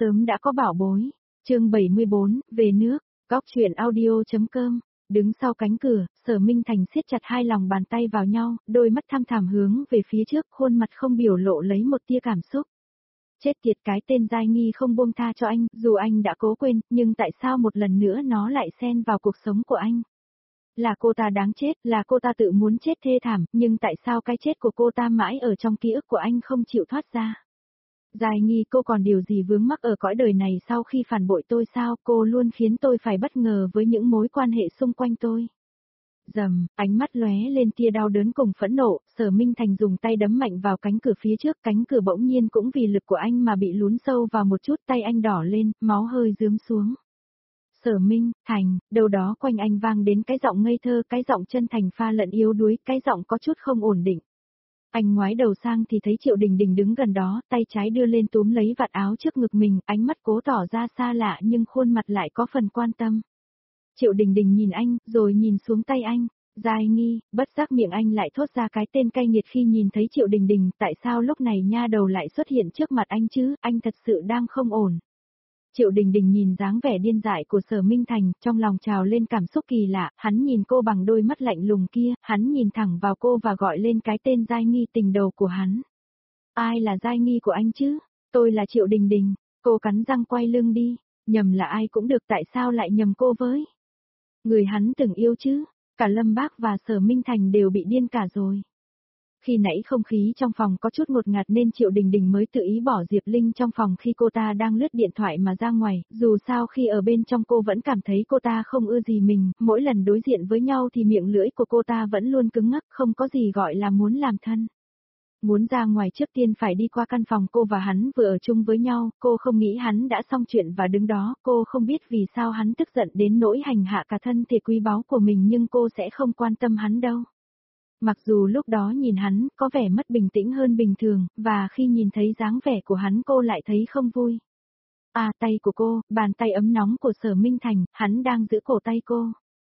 sớm đã có bảo bối. Chương 74, về nước. Góc truyện audio.com. Đứng sau cánh cửa, Sở Minh Thành siết chặt hai lòng bàn tay vào nhau, đôi mắt thăm thẳm hướng về phía trước, khuôn mặt không biểu lộ lấy một tia cảm xúc. Chết tiệt, cái tên Giai Nghi không buông tha cho anh, dù anh đã cố quên, nhưng tại sao một lần nữa nó lại xen vào cuộc sống của anh? Là cô ta đáng chết, là cô ta tự muốn chết thê thảm, nhưng tại sao cái chết của cô ta mãi ở trong ký ức của anh không chịu thoát ra? Giai Nghi, cô còn điều gì vướng mắc ở cõi đời này sau khi phản bội tôi sao? Cô luôn khiến tôi phải bất ngờ với những mối quan hệ xung quanh tôi. Rầm, ánh mắt lóe lên tia đau đớn cùng phẫn nộ, Sở Minh Thành dùng tay đấm mạnh vào cánh cửa phía trước, cánh cửa bỗng nhiên cũng vì lực của anh mà bị lún sâu vào một chút, tay anh đỏ lên, máu hơi rướm xuống. Sở Minh Thành, đâu đó quanh anh vang đến cái giọng ngây thơ, cái giọng chân thành pha lẫn yếu đuối, cái giọng có chút không ổn định. Anh ngoái đầu sang thì thấy Triệu Đình Đình đứng gần đó, tay trái đưa lên túm lấy vạt áo trước ngực mình, ánh mắt cố tỏ ra xa lạ nhưng khuôn mặt lại có phần quan tâm. Triệu Đình Đình nhìn anh, rồi nhìn xuống tay anh. Giai Nghi, bất giác miệng anh lại thốt ra cái tên cay nghiệt khi nhìn thấy Triệu Đình Đình, tại sao lúc này nha đầu lại xuất hiện trước mặt anh chứ, anh thật sự đang không ổn. Triệu Đình Đình nhìn dáng vẻ điên dại của Sở Minh Thành, trong lòng trào lên cảm xúc kỳ lạ, hắn nhìn cô bằng đôi mắt lạnh lùng kia, hắn nhìn thẳng vào cô và gọi lên cái tên Giai Nghi tình đầu của hắn. Ai là Giai Nghi của anh chứ? Tôi là Triệu Đình Đình. Cô cắn răng quay lưng đi, nhầm là ai cũng được, tại sao lại nhầm cô với người hắn từng yêu chứ? Cả Lâm Bác và Sở Minh Thành đều bị điên cả rồi. Khi nãy không khí trong phòng có chút ngột ngạt nên Triệu Đình Đình mới tự ý bỏ Diệp Linh trong phòng khi cô ta đang lướt điện thoại mà ra ngoài, dù sao khi ở bên trong cô vẫn cảm thấy cô ta không ưa gì mình, mỗi lần đối diện với nhau thì miệng lưỡi của cô ta vẫn luôn cứng ngắc, không có gì gọi là muốn làm thân. Muốn ra ngoài trước tiên phải đi qua căn phòng cô và hắn vừa ở chung với nhau, cô không nghĩ hắn đã xong chuyện và đứng đó, cô không biết vì sao hắn tức giận đến nỗi hành hạ cả thân thể quý báu của mình nhưng cô sẽ không quan tâm hắn đâu. Mặc dù lúc đó nhìn hắn có vẻ mất bình tĩnh hơn bình thường, và khi nhìn thấy dáng vẻ của hắn cô lại thấy không vui. Tay của cô, bàn tay ấm nóng của Sở Minh Thành, hắn đang giữ cổ tay cô.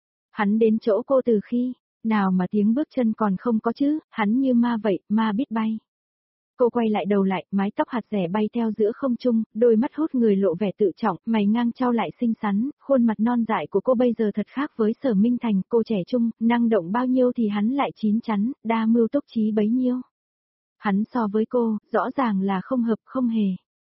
Hắn đến chỗ cô từ khi nào mà tiếng bước chân còn không có chứ, hắn như ma vậy, ma biết bay. Cô quay lại đầu lại, mái tóc hạt rẻ bay theo giữa không trung, đôi mắt hút người lộ vẻ tự trọng, mày ngang trao lại xinh xắn, khuôn mặt non dại của cô bây giờ thật khác với Sở Minh Thành, cô trẻ trung, năng động bao nhiêu thì hắn lại chín chắn, đa mưu túc trí bấy nhiêu. Hắn so với cô, rõ ràng là không hợp không hề.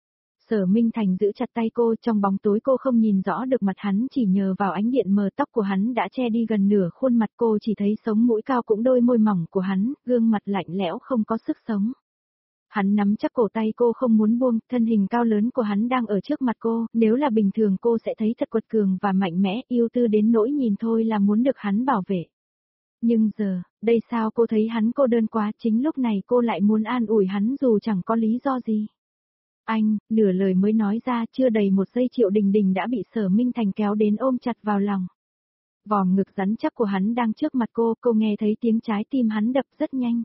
Sở Minh Thành giữ chặt tay cô, trong bóng tối cô không nhìn rõ được mặt hắn, chỉ nhờ vào ánh điện mờ tóc của hắn đã che đi gần nửa khuôn mặt, cô chỉ thấy sống mũi cao cũng đôi môi mỏng của hắn, gương mặt lạnh lẽo không có sức sống. Hắn nắm chắc cổ tay cô không muốn buông, thân hình cao lớn của hắn đang ở trước mặt cô, nếu là bình thường cô sẽ thấy thật quật cường và mạnh mẽ, yêu tư đến nỗi nhìn thôi là muốn được hắn bảo vệ. Nhưng giờ, đây sao cô thấy hắn cô đơn quá, chính lúc này cô lại muốn an ủi hắn dù chẳng có lý do gì. Anh, nửa lời mới nói ra, chưa đầy một giây Triệu Đình Đình đã bị Sở Minh Thành kéo đến ôm chặt vào lòng. Vòm ngực rắn chắc của hắn đang trước mặt cô nghe thấy tiếng trái tim hắn đập rất nhanh.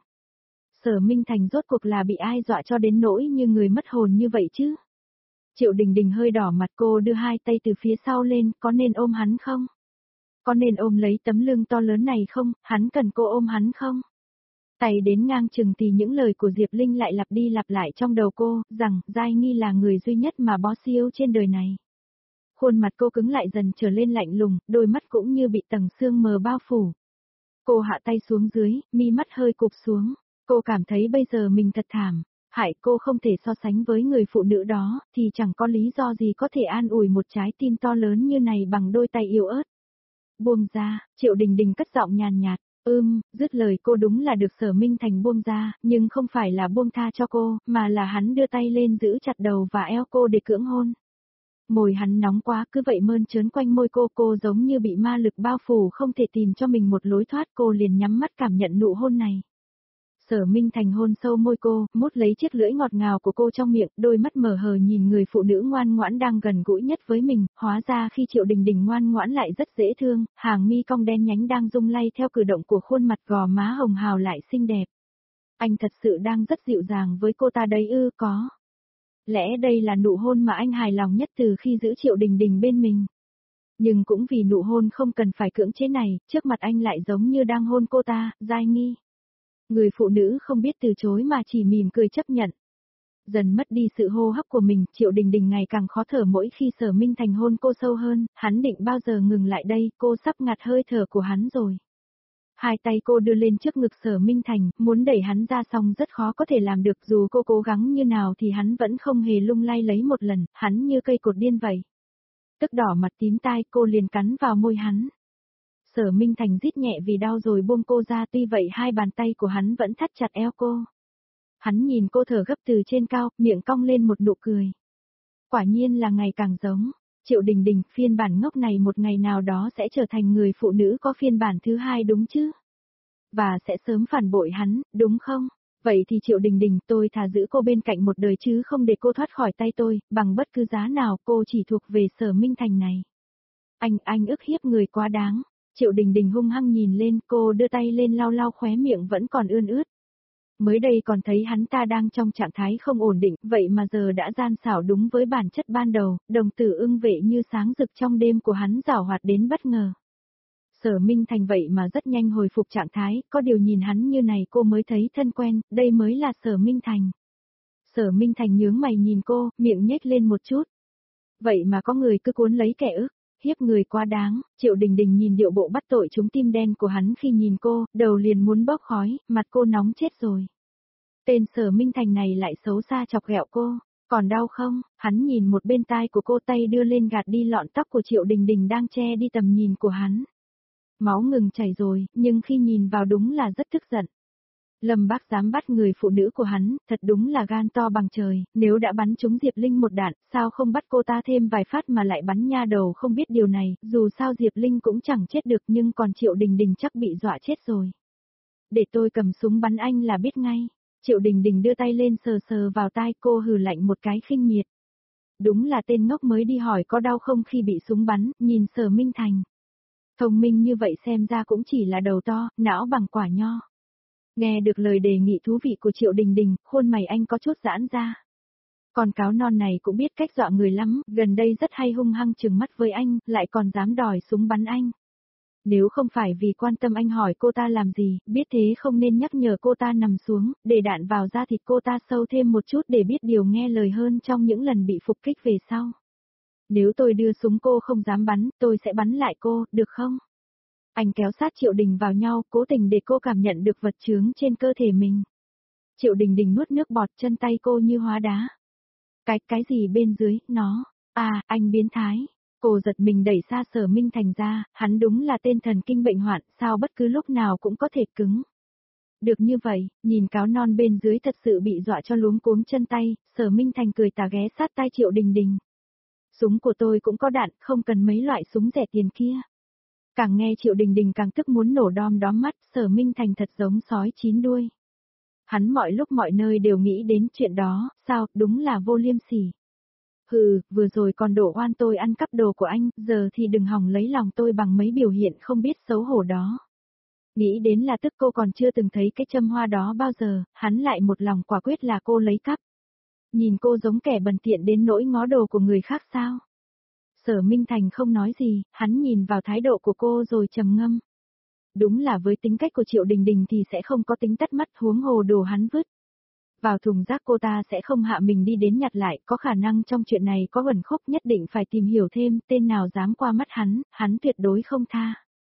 Sở Minh Thành rốt cuộc là bị ai dọa cho đến nỗi như người mất hồn như vậy chứ? Triệu Đình Đình hơi đỏ mặt, cô đưa hai tay từ phía sau lên, có nên ôm hắn không? Có nên ôm lấy tấm lưng to lớn này không, hắn cần cô ôm hắn không? Tay đến ngang chừng thì những lời của Diệp Linh lại lặp đi lặp lại trong đầu cô, rằng Giai Nghi là người duy nhất mà boss yêu trên đời này. Khuôn mặt cô cứng lại dần trở lên lạnh lùng, đôi mắt cũng như bị tầng sương mờ bao phủ. Cô hạ tay xuống dưới, mi mắt hơi cụp xuống. Cô cảm thấy bây giờ mình thật thảm, hại cô không thể so sánh với người phụ nữ đó, thì chẳng có lý do gì có thể an ủi một trái tim to lớn như này bằng đôi tay yếu ớt. Buông ra, Triệu Đình Đình cất giọng nhàn nhạt, dứt lời cô đúng là được Sở Minh Thành buông ra, nhưng không phải là buông tha cho cô, mà là hắn đưa tay lên giữ chặt đầu và eo cô để cưỡng hôn. Môi hắn nóng quá, cứ vậy mơn trớn quanh môi cô giống như bị ma lực bao phủ không thể tìm cho mình một lối thoát, cô liền nhắm mắt cảm nhận nụ hôn này. Sở Minh Thành hôn sâu môi cô, mút lấy chiếc lưỡi ngọt ngào của cô trong miệng, đôi mắt mở hờ nhìn người phụ nữ ngoan ngoãn đang gần gũi nhất với mình, hóa ra khi Triệu Đình Đình ngoan ngoãn lại rất dễ thương, hàng mi cong đen nhánh đang rung lay theo cử động của khuôn mặt, gò má hồng hào lại xinh đẹp. Anh thật sự đang rất dịu dàng với cô ta đấy ư? Có lẽ đây là nụ hôn mà anh hài lòng nhất từ khi giữ Triệu Đình Đình bên mình. Nhưng cũng vì nụ hôn không cần phải cưỡng chế này, trước mặt anh lại giống như đang hôn cô ta, Giai Nghi. Người phụ nữ không biết từ chối mà chỉ mỉm cười chấp nhận. Dần mất đi sự hô hấp của mình, Triệu Đình Đình ngày càng khó thở mỗi khi Sở Minh Thành hôn cô sâu hơn, hắn định bao giờ ngừng lại đây, cô sắp ngạt hơi thở của hắn rồi. Hai tay cô đưa lên trước ngực Sở Minh Thành, muốn đẩy hắn ra xong rất khó có thể làm được, dù cô cố gắng như nào thì hắn vẫn không hề lung lay lấy một lần, hắn như cây cột điên vậy. Tức đỏ mặt tím tai, cô liền cắn vào môi hắn. Sở Minh Thành rít nhẹ vì đau rồi buông cô ra, tuy vậy hai bàn tay của hắn vẫn thắt chặt eo cô. Hắn nhìn cô thở gấp từ trên cao, miệng cong lên một nụ cười. Quả nhiên là ngày càng giống. Triệu Đình Đình, phiên bản ngốc này một ngày nào đó sẽ trở thành người phụ nữ có phiên bản thứ hai đúng chứ? Và sẽ sớm phản bội hắn, đúng không? Vậy thì Triệu Đình Đình, tôi thà giữ cô bên cạnh một đời chứ không để cô thoát khỏi tay tôi, bằng bất cứ giá nào, cô chỉ thuộc về Sở Minh Thành này. Anh ức hiếp người quá đáng. Triệu Đình Đình hung hăng nhìn lên, cô đưa tay lên lau lau khóe miệng vẫn còn ươn ướt. Mới đây còn thấy hắn ta đang trong trạng thái không ổn định, vậy mà giờ đã gian xảo đúng với bản chất ban đầu, đồng tử ưng vệ như sáng rực trong đêm của hắn giảo hoạt đến bất ngờ. Sở Minh Thành vậy mà rất nhanh hồi phục trạng thái, có điều nhìn hắn như này cô mới thấy thân quen, đây mới là Sở Minh Thành. Sở Minh Thành nhướng mày nhìn cô, miệng nhếch lên một chút. Vậy mà có người cứ cuốn lấy kẻ ức, hiếp người quá đáng. Triệu Đình Đình nhìn điệu bộ bắt tội trúng tim đen của hắn khi nhìn cô, đầu liền muốn bốc khói, mặt cô nóng chết rồi. Tên Sở Minh Thành này lại xấu xa chọc ghẹo cô, còn đau không? Hắn nhìn một bên tai của cô, tay đưa lên gạt đi lọn tóc của Triệu Đình Đình đang che đi tầm nhìn của hắn. Máu ngừng chảy rồi, nhưng khi nhìn vào đúng là rất tức giận. Lâm Bác dám bắt người phụ nữ của hắn, thật đúng là gan to bằng trời, nếu đã bắn trúng Diệp Linh một đạn, sao không bắt cô ta thêm vài phát mà lại bắn nha đầu không biết điều này, dù sao Diệp Linh cũng chẳng chết được nhưng còn Triệu Đình Đình chắc bị dọa chết rồi. Để tôi cầm súng bắn anh là biết ngay. Triệu Đình Đình đưa tay lên sờ sờ vào tai cô, hừ lạnh một cái khinh miệt. Đúng là tên ngốc mới đi hỏi có đau không khi bị súng bắn, nhìn Sở Minh Thành. Thông minh như vậy xem ra cũng chỉ là đầu to, não bằng quả nho. Nghe được lời đề nghị thú vị của Triệu Đình Đình, khuôn mày anh có chút giãn ra. Con cáo non này cũng biết cách dọa người lắm, gần đây rất hay hung hăng trừng mắt với anh, lại còn dám đòi súng bắn anh. Nếu không phải vì quan tâm anh hỏi cô ta làm gì, biết thế không nên nhắc nhở cô ta nằm xuống, để đạn vào da thịt cô ta sâu thêm một chút để biết điều nghe lời hơn trong những lần bị phục kích về sau. Nếu tôi đưa súng cô không dám bắn, tôi sẽ bắn lại cô, được không? Anh kéo sát Triệu Đình vào nhau, cố tình để cô cảm nhận được vật chướng trên cơ thể mình. Triệu Đình Đình nuốt nước bọt, chân tay cô như hóa đá. Cái gì bên dưới, nó, anh biến thái. Cô giật mình đẩy xa Sở Minh Thành ra, hắn đúng là tên thần kinh bệnh hoạn, sao bất cứ lúc nào cũng có thể cứng. Được như vậy, nhìn cáo non bên dưới thật sự bị dọa cho luống cuống chân tay, Sở Minh Thành cười tà ghé sát tai Triệu Đình Đình. Súng của tôi cũng có đạn, không cần mấy loại súng rẻ tiền kia. Càng nghe Triệu Đình Đình càng tức muốn nổ đom đóm mắt, Sở Minh Thành thật giống sói chín đuôi. Hắn mọi lúc mọi nơi đều nghĩ đến chuyện đó, sao, đúng là vô liêm sỉ. Hừ, vừa rồi còn đổ oan tôi ăn cắp đồ của anh, giờ thì đừng hòng lấy lòng tôi bằng mấy biểu hiện không biết xấu hổ đó. Nghĩ đến là tức cô còn chưa từng thấy cái châm hoa đó bao giờ, hắn lại một lòng quả quyết là cô lấy cắp. Nhìn cô giống kẻ bần tiện đến nỗi ngó đồ của người khác sao? Sở Minh Thành không nói gì, hắn nhìn vào thái độ của cô rồi trầm ngâm. Đúng là với tính cách của Triệu Đình Đình thì sẽ không có tính tắt mắt, huống hồ đồ hắn vứt vào thùng rác cô ta sẽ không hạ mình đi đến nhặt lại, có khả năng trong chuyện này có uẩn khúc, nhất định phải tìm hiểu thêm, tên nào dám qua mắt hắn tuyệt đối không tha.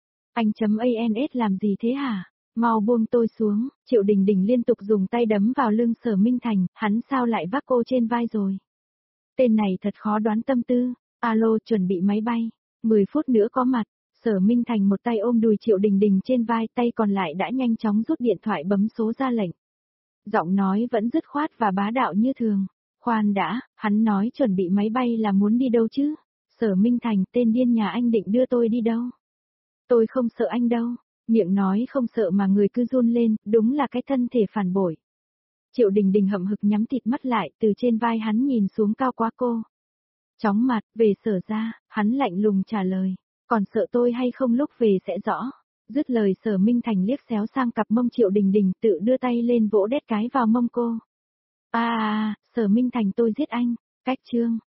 Anh.ans làm gì thế hả? Mau buông tôi xuống. Triệu Đình Đình liên tục dùng tay đấm vào lưng Sở Minh Thành, hắn sao lại vác cô trên vai rồi? Tên này thật khó đoán tâm tư. Alo, chuẩn bị máy bay. 10 phút nữa có mặt. Sở Minh Thành một tay ôm đùi Triệu Đình Đình trên vai, tay còn lại đã nhanh chóng rút điện thoại bấm số ra lệnh. Giọng nói vẫn dứt khoát và bá đạo như thường. Khoan đã, hắn nói chuẩn bị máy bay là muốn đi đâu chứ? Sở Minh Thành, tên điên nhà anh định đưa tôi đi đâu? Tôi không sợ anh đâu. Miệng nói không sợ mà người cứ run lên, đúng là cái thân thể phản bội. Triệu Đình Đình hậm hực nhắm thịt mắt lại, từ trên vai hắn nhìn xuống cao quá cô. Chóng mặt, về Sở ra, hắn lạnh lùng trả lời. Còn sợ tôi hay không lúc về sẽ rõ. Dứt lời Sở Minh Thành liếc xéo sang cặp mông Triệu Đình Đình, tự đưa tay lên vỗ đét cái vào mông cô. Sở Minh Thành, tôi giết anh. Cách chương.